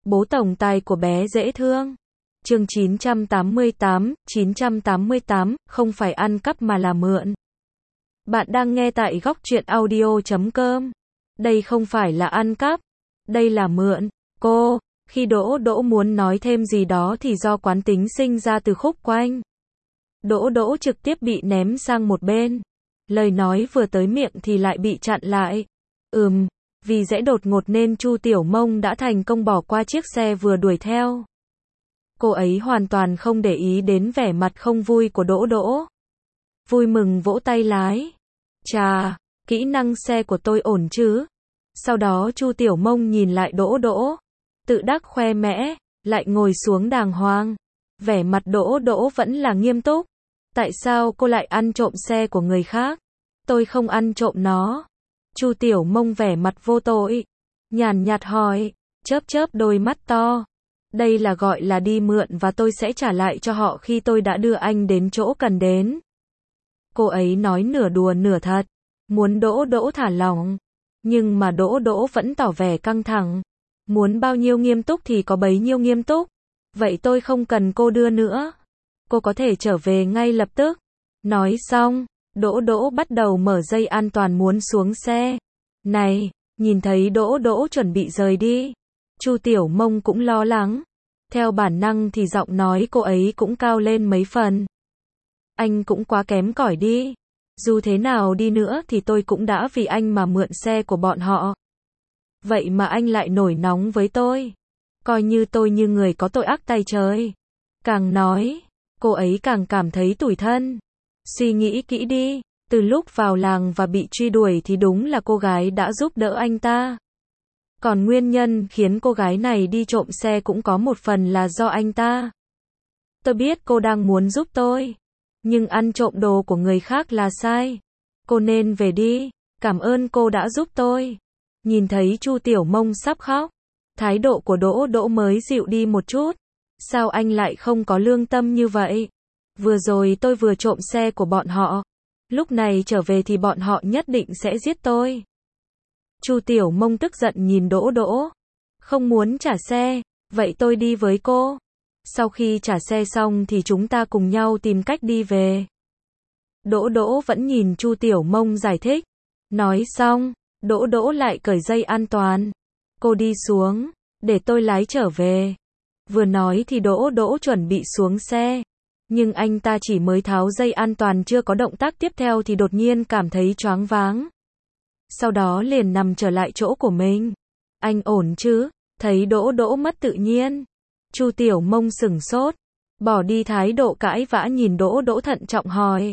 Bố tổng tài của bé dễ thương. Chương 988, không phải ăn cắp mà là mượn. Bạn đang nghe tại góc truyện audio.com. Đây không phải là ăn cắp, đây là mượn. Khi Đỗ Đỗ muốn nói thêm gì đó thì do quán tính sinh ra từ khúc quanh. Đỗ Đỗ trực tiếp bị ném sang một bên. Lời nói vừa tới miệng thì lại bị chặn lại. Vì dễ đột ngột nên Chu Tiểu Mông đã thành công bỏ qua chiếc xe vừa đuổi theo. Cô ấy hoàn toàn không để ý đến vẻ mặt không vui của Đỗ Đỗ. Vui mừng vỗ tay lái. Chà, kỹ năng xe của tôi ổn chứ? Sau đó Chu Tiểu Mông nhìn lại Đỗ Đỗ, tự đắc khoe mẽ, lại ngồi xuống đàng hoàng. Vẻ mặt Đỗ Đỗ vẫn là nghiêm túc. Tại sao cô lại ăn trộm xe của người khác? Tôi không ăn trộm nó. Chu Tiểu Mông vẻ mặt vô tội, nhàn nhạt hỏi, chớp chớp đôi mắt to. Đây là gọi là đi mượn và tôi sẽ trả lại cho họ khi tôi đã đưa anh đến chỗ cần đến. Cô ấy nói nửa đùa nửa thật, muốn Đỗ Đỗ thả lỏng. Nhưng mà Đỗ Đỗ vẫn tỏ vẻ căng thẳng. Muốn bao nhiêu nghiêm túc thì có bấy nhiêu nghiêm túc. Vậy tôi không cần cô đưa nữa. Cô có thể trở về ngay lập tức. Nói xong, Đỗ Đỗ bắt đầu mở dây an toàn muốn xuống xe. Này, nhìn thấy Đỗ Đỗ chuẩn bị rời đi, Chu Tiểu Mông cũng lo lắng. Theo bản năng thì giọng nói cô ấy cũng cao lên mấy phần. Anh cũng quá kém cỏi đi. Dù thế nào đi nữa thì tôi cũng đã vì anh mà mượn xe của bọn họ. Vậy mà anh lại nổi nóng với tôi. Coi như tôi như người có tội ác tày trời. Càng nói, cô ấy càng cảm thấy tủi thân. Suy nghĩ kỹ đi, từ lúc vào làng và bị truy đuổi thì đúng là cô gái đã giúp đỡ anh ta. Còn nguyên nhân khiến cô gái này đi trộm xe cũng có một phần là do anh ta. Tôi biết cô đang muốn giúp tôi, nhưng ăn trộm đồ của người khác là sai. Cô nên về đi, cảm ơn cô đã giúp tôi. Nhìn thấy Chu Tiểu Mông sắp khóc, thái độ của Đỗ Đỗ mới dịu đi một chút. Sao anh lại không có lương tâm như vậy? Vừa rồi tôi vừa trộm xe của bọn họ. Lúc này trở về thì bọn họ nhất định sẽ giết tôi. Chu Tiểu Mông tức giận nhìn Đỗ Đỗ. Không muốn trả xe, vậy tôi đi với cô. Sau khi trả xe xong thì chúng ta cùng nhau tìm cách đi về. Đỗ Đỗ vẫn nhìn Chu Tiểu Mông giải thích. Nói xong, Đỗ Đỗ lại cởi dây an toàn. Cô đi xuống, để tôi lái trở về. Vừa nói thì Đỗ Đỗ chuẩn bị xuống xe. Nhưng anh ta chỉ mới tháo dây an toàn chưa có động tác tiếp theo thì đột nhiên cảm thấy choáng váng. Sau đó liền nằm trở lại chỗ của mình. Anh ổn chứ? Thấy Đỗ Đỗ mất tự nhiên, Chu Tiểu Mông sửng sốt, bỏ đi thái độ cãi vã nhìn Đỗ Đỗ thận trọng hỏi.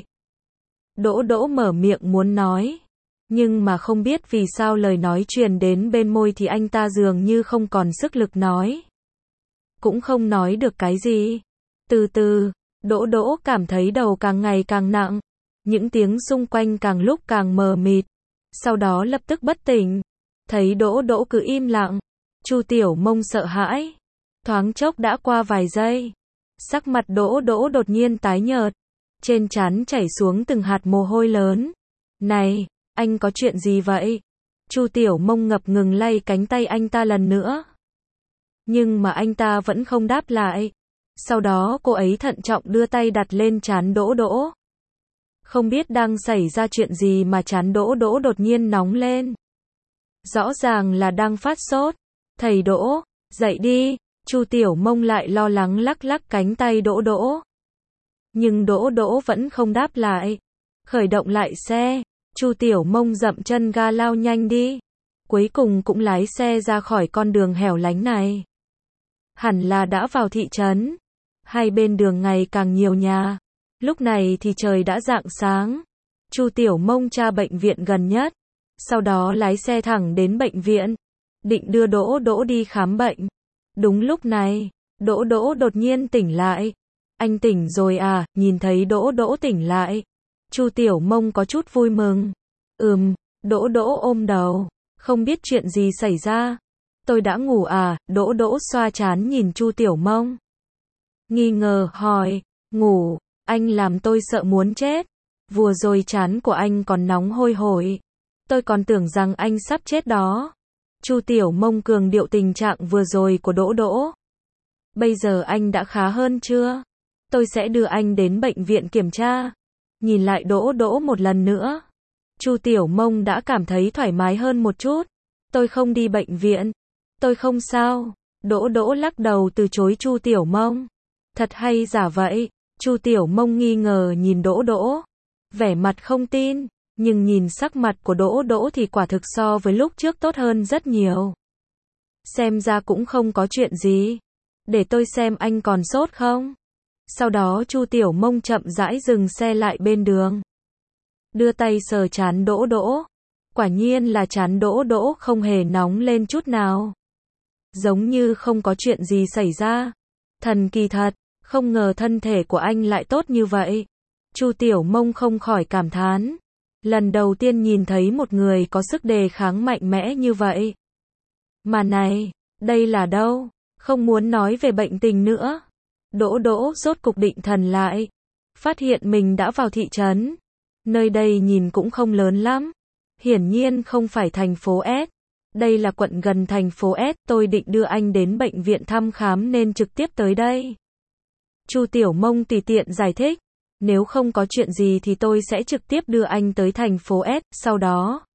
Đỗ Đỗ mở miệng muốn nói, nhưng mà không biết vì sao lời nói truyền đến bên môi thì anh ta dường như không còn sức lực nói. Cũng không nói được cái gì. Từ từ, Đỗ Đỗ cảm thấy đầu càng ngày càng nặng, những tiếng xung quanh càng lúc càng mờ mịt. Sau đó lập tức bất tỉnh. Thấy Đỗ Đỗ cứ im lặng, Chu Tiểu Mông sợ hãi. Thoáng chốc đã qua vài giây, sắc mặt Đỗ Đỗ đột nhiên tái nhợt, trên trán chảy xuống từng hạt mồ hôi lớn. Này, anh có chuyện gì vậy? Chu Tiểu Mông ngập ngừng lay cánh tay anh ta lần nữa. Nhưng mà anh ta vẫn không đáp lại. Sau đó cô ấy thận trọng đưa tay đặt lên trán Đỗ Đỗ. Không biết đang xảy ra chuyện gì mà trán Đỗ Đỗ đột nhiên nóng lên. Rõ ràng là đang phát sốt. Thầy Đỗ, dậy đi. Chu Tiểu Mông lại lo lắng lắc lắc cánh tay Đỗ Đỗ. Nhưng Đỗ Đỗ vẫn không đáp lại. Khởi động lại xe, Chu Tiểu Mông dậm chân ga lao nhanh đi. Cuối cùng cũng lái xe ra khỏi con đường hẻo lánh này. Hẳn là đã vào thị trấn. Hai bên đường ngày càng nhiều nhà. Lúc này thì trời đã rạng sáng. Chu Tiểu Mông tra bệnh viện gần nhất. Sau đó lái xe thẳng đến bệnh viện. Định đưa Đỗ Đỗ đi khám bệnh. Đúng lúc này, Đỗ Đỗ đột nhiên tỉnh lại. Anh tỉnh rồi à? Nhìn thấy Đỗ Đỗ tỉnh lại, Chu Tiểu Mông có chút vui mừng. Đỗ Đỗ ôm đầu. Không biết chuyện gì xảy ra. Tôi đã ngủ à? Đỗ Đỗ xoa trán nhìn Chu Tiểu Mông. Nghi ngờ hỏi, ngủ, anh làm tôi sợ muốn chết. Vừa rồi trán của anh còn nóng hôi hổi. Tôi còn tưởng rằng anh sắp chết đó. Chu Tiểu Mông cường điệu tình trạng vừa rồi của Đỗ Đỗ. Bây giờ anh đã khá hơn chưa? Tôi sẽ đưa anh đến bệnh viện kiểm tra. Nhìn lại Đỗ Đỗ một lần nữa. Chu Tiểu Mông đã cảm thấy thoải mái hơn một chút. Tôi không đi bệnh viện. Tôi không sao. Đỗ Đỗ lắc đầu từ chối Chu Tiểu Mông. Thật hay giả vậy? Chu Tiểu Mông nghi ngờ nhìn Đỗ Đỗ. Vẻ mặt không tin. Nhưng nhìn sắc mặt của Đỗ Đỗ thì quả thực so với lúc trước tốt hơn rất nhiều. Xem ra cũng không có chuyện gì. Để tôi xem anh còn sốt không? Sau đó Chu Tiểu Mông chậm rãi dừng xe lại bên đường. Đưa tay sờ trán Đỗ Đỗ. Quả nhiên là trán Đỗ Đỗ không hề nóng lên chút nào. Giống như không có chuyện gì xảy ra. Thần kỳ thật, không ngờ thân thể của anh lại tốt như vậy. Chu Tiểu Mông không khỏi cảm thán. Lần đầu tiên nhìn thấy một người có sức đề kháng mạnh mẽ như vậy. Mà này, đây là đâu? Không muốn nói về bệnh tình nữa. Đỗ Đỗ rốt cục định thần lại. Phát hiện mình đã vào thị trấn. Nơi đây nhìn cũng không lớn lắm. Hiển nhiên không phải thành phố S. Đây là quận gần thành phố S. Tôi định đưa anh đến bệnh viện thăm khám nên trực tiếp tới đây. Chu Tiểu Mông tùy tiện giải thích. Nếu không có chuyện gì thì tôi sẽ trực tiếp đưa anh tới thành phố S. Sau đó,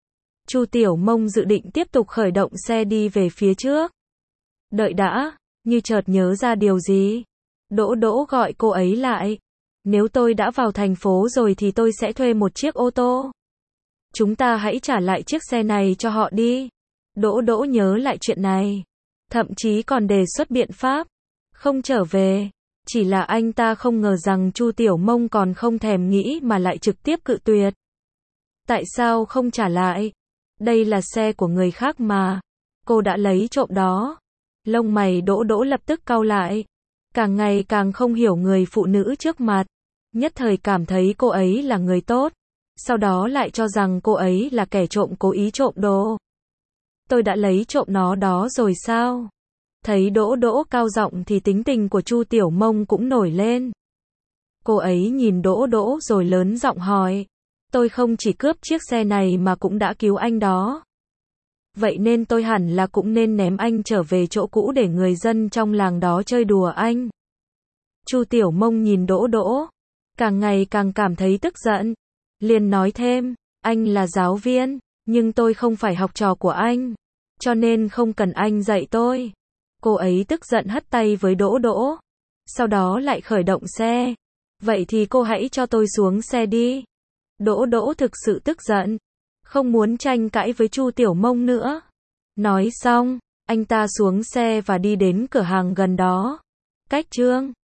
Chu Tiểu Mông dự định tiếp tục khởi động xe đi về phía trước. Đợi đã, như chợt nhớ ra điều gì. Đỗ Đỗ gọi cô ấy lại. Nếu tôi đã vào thành phố rồi thì tôi sẽ thuê một chiếc ô tô. Chúng ta hãy trả lại chiếc xe này cho họ đi. Đỗ Đỗ nhớ lại chuyện này. Thậm chí còn đề xuất biện pháp. Không trở về. Chỉ là anh ta không ngờ rằng Chu Tiểu Mông còn không thèm nghĩ mà lại trực tiếp cự tuyệt. Tại sao không trả lại? Đây là xe của người khác mà. Cô đã lấy trộm đó. Lông mày Đỗ Đỗ lập tức cau lại. Càng ngày càng không hiểu người phụ nữ trước mặt. Nhất thời cảm thấy cô ấy là người tốt. Sau đó lại cho rằng cô ấy là kẻ trộm cố ý trộm đồ. Tôi đã lấy trộm nó đó rồi sao? Thấy Đỗ Đỗ cao giọng thì tính tình của Chu Tiểu Mông cũng nổi lên. Cô ấy nhìn Đỗ Đỗ rồi lớn giọng hỏi. Tôi không chỉ cướp chiếc xe này mà cũng đã cứu anh đó. Vậy nên tôi hẳn là cũng nên ném anh trở về chỗ cũ để người dân trong làng đó chơi đùa anh. Chu Tiểu Mông nhìn Đỗ Đỗ. Càng ngày càng cảm thấy tức giận. Liền nói thêm, anh là giáo viên, nhưng tôi không phải học trò của anh. Cho nên không cần anh dạy tôi. Cô ấy tức giận hất tay với Đỗ Đỗ. Sau đó lại khởi động xe. Vậy thì cô hãy cho tôi xuống xe đi. Đỗ Đỗ thực sự tức giận. Không muốn tranh cãi với Chu Tiểu Mông nữa. Nói xong, anh ta xuống xe và đi đến cửa hàng gần đó. Cách Trương